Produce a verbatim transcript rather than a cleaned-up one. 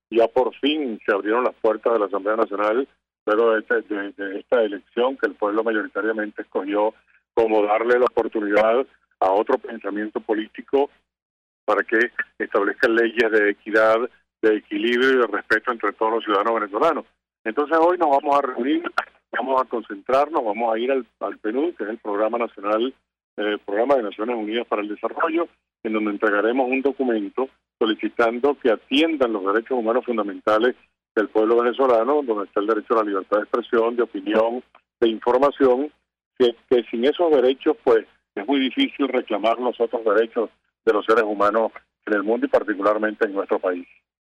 Ya por fin se abrieron las puertas de la Asamblea Nacional luego de, este- de- de esta elección que el pueblo mayoritariamente escogió como darle la oportunidad a otro pensamiento político para que establezcan leyes de equidad, de equilibrio y de respeto entre todos los ciudadanos venezolanos. Entonces hoy nos vamos a reunir, vamos a concentrarnos, vamos a ir al, al PNUD, que es el Programa Nacional, eh, Programa de Naciones Unidas para el Desarrollo, en donde entregaremos un documento solicitando que atiendan los derechos humanos fundamentales del pueblo venezolano, donde está el derecho a la libertad de expresión, de opinión, de información, que, que sin esos derechos pues es muy difícil reclamar los otros derechos de los seres humanos en el mundo y particularmente en nuestro país.